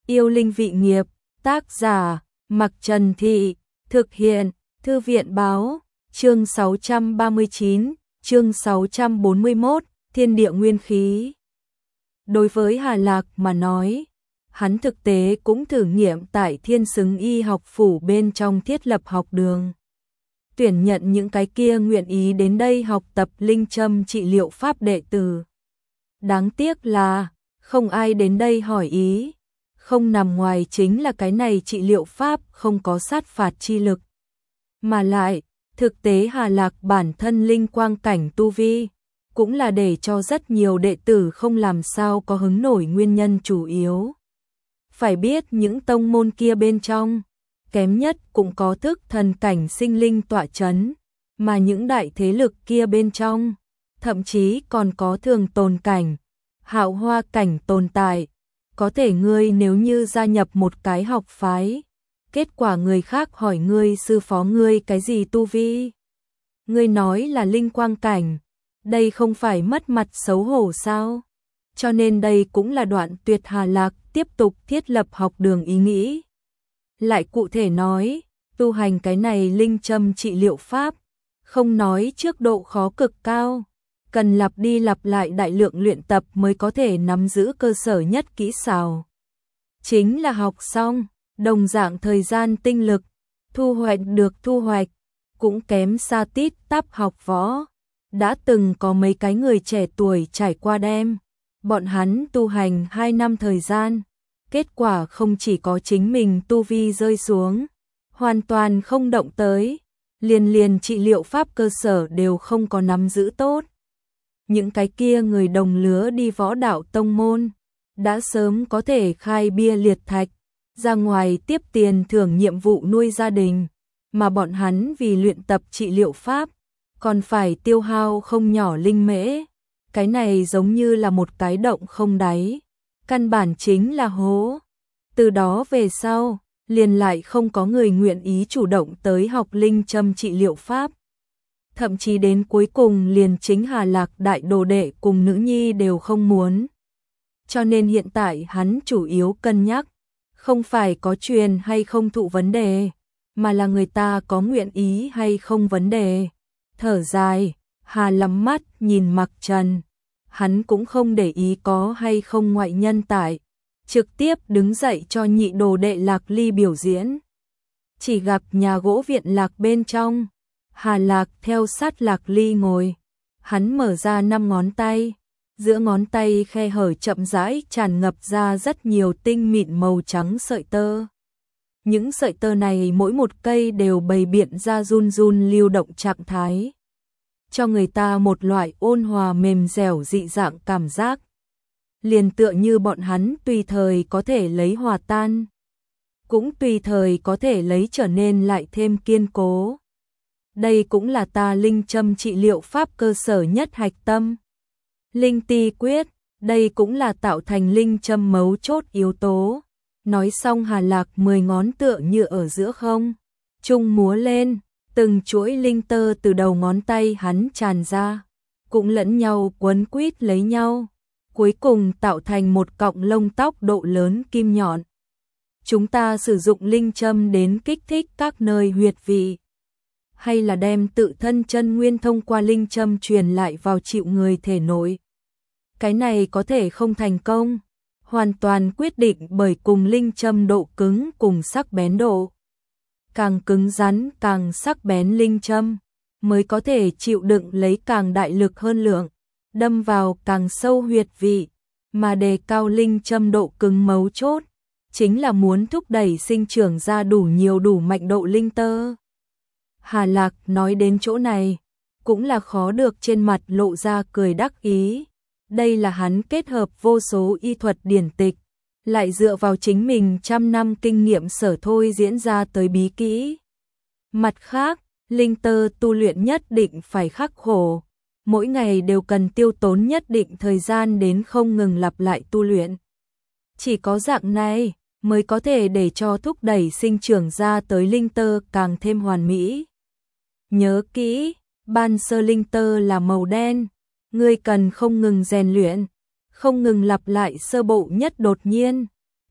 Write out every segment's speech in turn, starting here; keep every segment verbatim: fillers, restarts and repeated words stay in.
Yêu linh vị nghiệp, tác giả, Mặc Trần Thị, thực hiện, Thư viện báo, chương sáu trăm ba mươi chín, chương sáu trăm bốn mươi mốt, thiên địa nguyên khí. Đối với Hà Lạc mà nói, hắn thực tế cũng thử nghiệm tại Thiên Xứng Y học phủ bên trong thiết lập học đường. Tuyển nhận những cái kia nguyện ý đến đây học tập linh châm trị liệu pháp đệ tử. Đáng tiếc là, không ai đến đây hỏi ý, không nằm ngoài chính là cái này trị liệu pháp không có sát phạt chi lực. Mà lại, thực tế Hà Lạc bản thân linh quang cảnh tu vi, cũng là để cho rất nhiều đệ tử không làm sao có hứng nổi nguyên nhân chủ yếu. Phải biết những tông môn kia bên trong, kém nhất cũng có thức thần cảnh sinh linh tọa chấn, mà những đại thế lực kia bên trong, thậm chí còn có thường tồn cảnh, hạo hoa cảnh tồn tại. Có thể ngươi nếu như gia nhập một cái học phái, kết quả người khác hỏi ngươi sư phó ngươi cái gì tu vi. Ngươi nói là linh quang cảnh, đây không phải mất mặt xấu hổ sao? Cho nên đây cũng là đoạn tuyệt Hà Lạc tiếp tục thiết lập học đường ý nghĩ. Lại cụ thể nói, tu hành cái này linh châm trị liệu pháp, không nói trước độ khó cực cao, cần lặp đi lặp lại đại lượng luyện tập mới có thể nắm giữ cơ sở nhất kỹ xảo. Chính là học xong, đồng dạng thời gian tinh lực, thu hoạch được thu hoạch, cũng kém xa tít tắp học võ. Đã từng có mấy cái người trẻ tuổi trải qua đem, bọn hắn tu hành hai năm thời gian, kết quả không chỉ có chính mình tu vi rơi xuống, hoàn toàn không động tới, liền liền trị liệu pháp cơ sở đều không có nắm giữ tốt. Những cái kia người đồng lứa đi võ đạo tông môn, đã sớm có thể khai bia liệt thạch, ra ngoài tiếp tiền thưởng nhiệm vụ nuôi gia đình, mà bọn hắn vì luyện tập trị liệu pháp, còn phải tiêu hao không nhỏ linh mễ. Cái này giống như là một cái động không đáy, căn bản chính là hố. Từ đó về sau, liền lại không có người nguyện ý chủ động tới học linh châm trị liệu pháp. Thậm chí đến cuối cùng liền chính Hà Lạc đại đồ đệ cùng nữ nhi đều không muốn. Cho nên hiện tại hắn chủ yếu cân nhắc, không phải có truyền hay không thụ vấn đề, mà là người ta có nguyện ý hay không vấn đề. Thở dài, Hà lắm mắt nhìn Mặc Trần, hắn cũng không để ý có hay không ngoại nhân tại, trực tiếp đứng dậy cho nhị đồ đệ Lạc Ly biểu diễn. Chỉ gặp nhà gỗ viện Lạc bên trong, Hà Lạc theo sát Lạc Ly ngồi, hắn mở ra năm ngón tay, giữa ngón tay khe hở chậm rãi tràn ngập ra rất nhiều tinh mịn màu trắng sợi tơ. Những sợi tơ này mỗi một cây đều bày biện ra run run lưu động trạng thái, cho người ta một loại ôn hòa mềm dẻo dị dạng cảm giác. Liền tựa như bọn hắn tùy thời có thể lấy hòa tan, cũng tùy thời có thể lấy trở nên lại thêm kiên cố. Đây cũng là ta linh châm trị liệu pháp cơ sở nhất hạch tâm. Linh ti quyết, đây cũng là tạo thành linh châm mấu chốt yếu tố. Nói xong Hà Lạc mười ngón tựa như ở giữa không trung múa lên, từng chuỗi linh tơ từ đầu ngón tay hắn tràn ra, cũng lẫn nhau quấn quýt lấy nhau, cuối cùng tạo thành một cọng lông tóc độ lớn kim nhọn. Chúng ta sử dụng linh châm đến kích thích các nơi huyệt vị, hay là đem tự thân chân nguyên thông qua linh châm truyền lại vào chịu người thể nội. Cái này có thể không thành công, hoàn toàn quyết định bởi cùng linh châm độ cứng cùng sắc bén độ. Càng cứng rắn càng sắc bén linh châm, mới có thể chịu đựng lấy càng đại lực hơn lượng, đâm vào càng sâu huyệt vị, mà đề cao linh châm độ cứng mấu chốt, chính là muốn thúc đẩy sinh trưởng ra đủ nhiều đủ mạnh độ linh tơ. Hà Lạc nói đến chỗ này, cũng là khó được trên mặt lộ ra cười đắc ý. Đây là hắn kết hợp vô số y thuật điển tịch, lại dựa vào chính mình trăm năm kinh nghiệm sở thôi diễn ra tới bí kỹ. Mặt khác, linh tơ tu luyện nhất định phải khắc khổ, mỗi ngày đều cần tiêu tốn nhất định thời gian đến không ngừng lặp lại tu luyện. Chỉ có dạng này mới có thể để cho thúc đẩy sinh trưởng ra tới linh tơ càng thêm hoàn mỹ. Nhớ kỹ, ban sơ linh tơ là màu đen, ngươi cần không ngừng rèn luyện, không ngừng lặp lại sơ bộ nhất đột nhiên,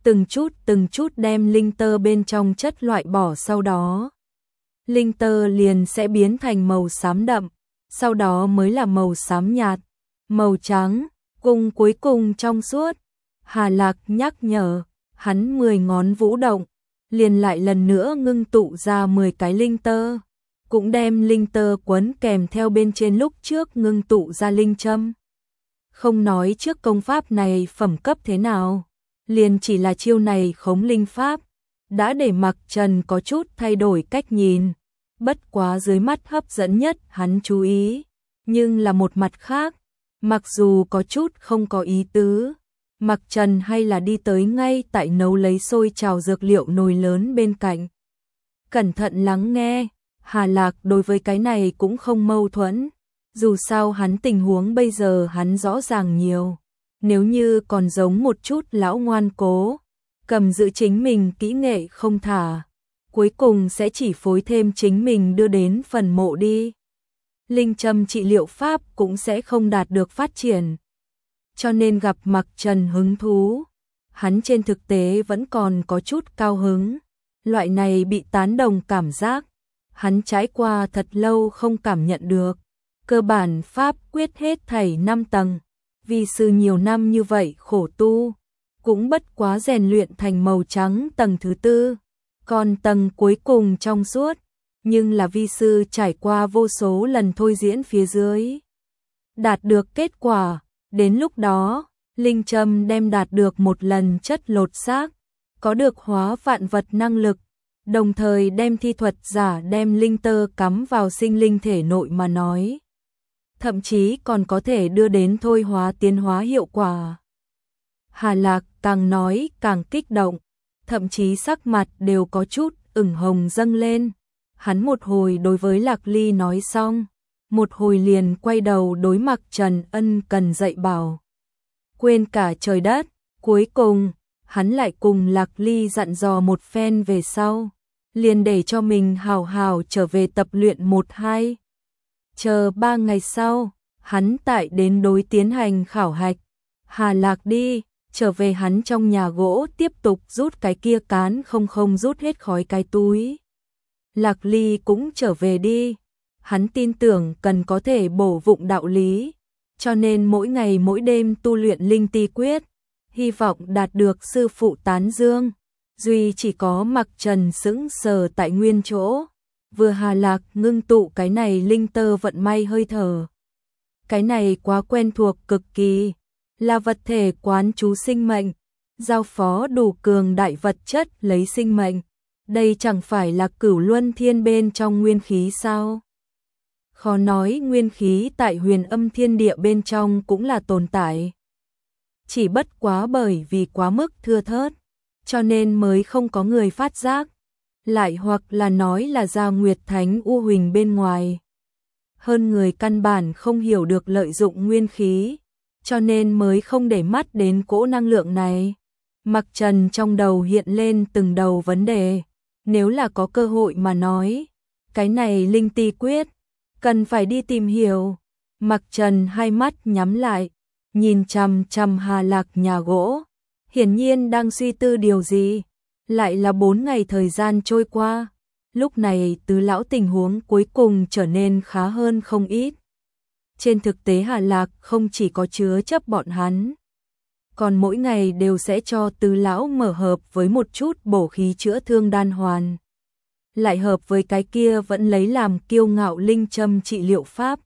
từng chút từng chút đem linh tơ bên trong chất loại bỏ, sau đó linh tơ liền sẽ biến thành màu xám đậm, sau đó mới là màu xám nhạt, màu trắng, cùng cuối cùng trong suốt. Hà Lạc nhắc nhở, hắn mười ngón vũ động, liền lại lần nữa ngưng tụ ra mười cái linh tơ, cũng đem linh tơ quấn kèm theo bên trên lúc trước ngưng tụ ra linh châm. Không nói trước công pháp này phẩm cấp thế nào, liền chỉ là chiêu này khống linh pháp, đã để Mạc Trần có chút thay đổi cách nhìn. Bất quá dưới mắt hấp dẫn nhất hắn chú ý, nhưng là một mặt khác, mặc dù có chút không có ý tứ, Mạc Trần hay là đi tới ngay tại nấu lấy sôi trào dược liệu nồi lớn bên cạnh. Cẩn thận lắng nghe, Hà Lạc đối với cái này cũng không mâu thuẫn, dù sao hắn tình huống bây giờ hắn rõ ràng nhiều, nếu như còn giống một chút lão ngoan cố, cầm giữ chính mình kỹ nghệ không thả, cuối cùng sẽ chỉ phối thêm chính mình đưa đến phần mộ đi. Linh châm trị liệu pháp cũng sẽ không đạt được phát triển. Cho nên gặp Mạc Trần hứng thú, hắn trên thực tế vẫn còn có chút cao hứng. Loại này bị tán đồng cảm giác, hắn trải qua thật lâu không cảm nhận được. Cơ bản pháp quyết hết thảy năm tầng, vì sư nhiều năm như vậy khổ tu, cũng bất quá rèn luyện thành màu trắng tầng thứ tư, còn tầng cuối cùng trong suốt, nhưng là vi sư trải qua vô số lần thôi diễn phía dưới, đạt được kết quả. Đến lúc đó, linh châm đem đạt được một lần chất lột xác, có được hóa vạn vật năng lực, đồng thời đem thi thuật giả đem linh tơ cắm vào sinh linh thể nội mà nói. Thậm chí còn có thể đưa đến thôi hóa tiến hóa hiệu quả. Hà Lạc càng nói càng kích động, thậm chí sắc mặt đều có chút ửng hồng dâng lên. Hắn một hồi đối với Lạc Ly nói xong, một hồi liền quay đầu đối Mạc Trần ân cần dạy bảo. Quên cả trời đất, cuối cùng, hắn lại cùng Lạc Ly dặn dò một phen về sau, liền để cho mình hào hào trở về tập luyện một hai. Chờ ba ngày sau, hắn tại đến đối tiến hành khảo hạch. Hà Lạc đi, trở về hắn trong nhà gỗ tiếp tục rút cái kia cán không không rút hết khói cái túi. Lạc Ly cũng trở về đi. Hắn tin tưởng cần có thể bổ vụng đạo lý, cho nên mỗi ngày mỗi đêm tu luyện linh ti quyết, hy vọng đạt được sư phụ tán dương. Duy chỉ có Mạc Trần sững sờ tại nguyên chỗ, vừa Hà Lạc ngưng tụ cái này linh tơ vận may hơi thở. Cái này quá quen thuộc cực kỳ, là vật thể quán chú sinh mệnh, giao phó đủ cường đại vật chất lấy sinh mệnh. Đây chẳng phải là Cửu Luân Thiên bên trong nguyên khí sao? Khó nói nguyên khí tại Huyền Âm Thiên Địa bên trong cũng là tồn tại. Chỉ bất quá bởi vì quá mức thưa thớt, cho nên mới không có người phát giác. Lại hoặc là nói là ra Nguyệt Thánh U Huỳnh bên ngoài. Hơn người căn bản không hiểu được lợi dụng nguyên khí, cho nên mới không để mắt đến cỗ năng lượng này. Mạc Trần trong đầu hiện lên từng đầu vấn đề. Nếu là có cơ hội mà nói, cái này linh ti quyết, cần phải đi tìm hiểu. Mạc Trần hai mắt nhắm lại, nhìn chằm chằm Hà Lạc nhà gỗ, hiển nhiên đang suy tư điều gì. Lại là bốn ngày thời gian trôi qua, lúc này Tứ lão tình huống cuối cùng trở nên khá hơn không ít. Trên thực tế Hà Lạc không chỉ có chứa chấp bọn hắn, còn mỗi ngày đều sẽ cho Tứ lão mở hợp với một chút bổ khí chữa thương đan hoàn. Lại hợp với cái kia vẫn lấy làm kiêu ngạo linh châm trị liệu pháp.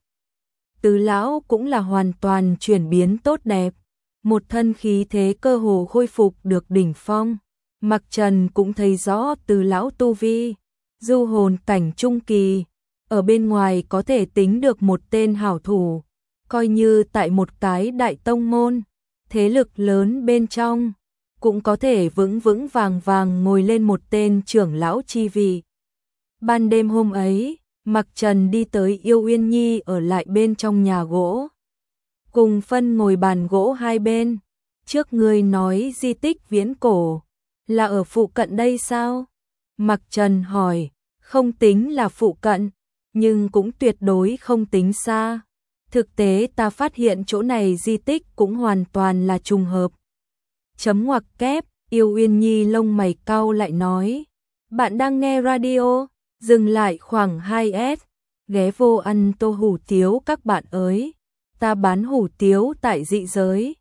Tứ lão cũng là hoàn toàn chuyển biến tốt đẹp, một thân khí thế cơ hồ khôi phục được đỉnh phong. Mạc Trần cũng thấy rõ Tứ lão tu vi, du hồn cảnh trung kỳ, ở bên ngoài có thể tính được một tên hảo thủ, coi như tại một cái đại tông môn, thế lực lớn bên trong, cũng có thể vững vững vàng vàng ngồi lên một tên trưởng lão chi vị. Ban đêm hôm ấy, Mạc Trần đi tới Yêu Uyên Nhi ở lại bên trong nhà gỗ. Cùng phân ngồi bàn gỗ hai bên, trước người nói di tích viễn cổ, là ở phụ cận đây sao? Mạc Trần hỏi, không tính là phụ cận, nhưng cũng tuyệt đối không tính xa. Thực tế ta phát hiện chỗ này di tích cũng hoàn toàn là trùng hợp. Chấm ngoặc kép, Yêu Uyên Nhi lông mày cau lại nói, bạn đang nghe radio, dừng lại khoảng hai s, ghé vô ăn tô hủ tiếu các bạn ơi, ta bán hủ tiếu tại dị giới.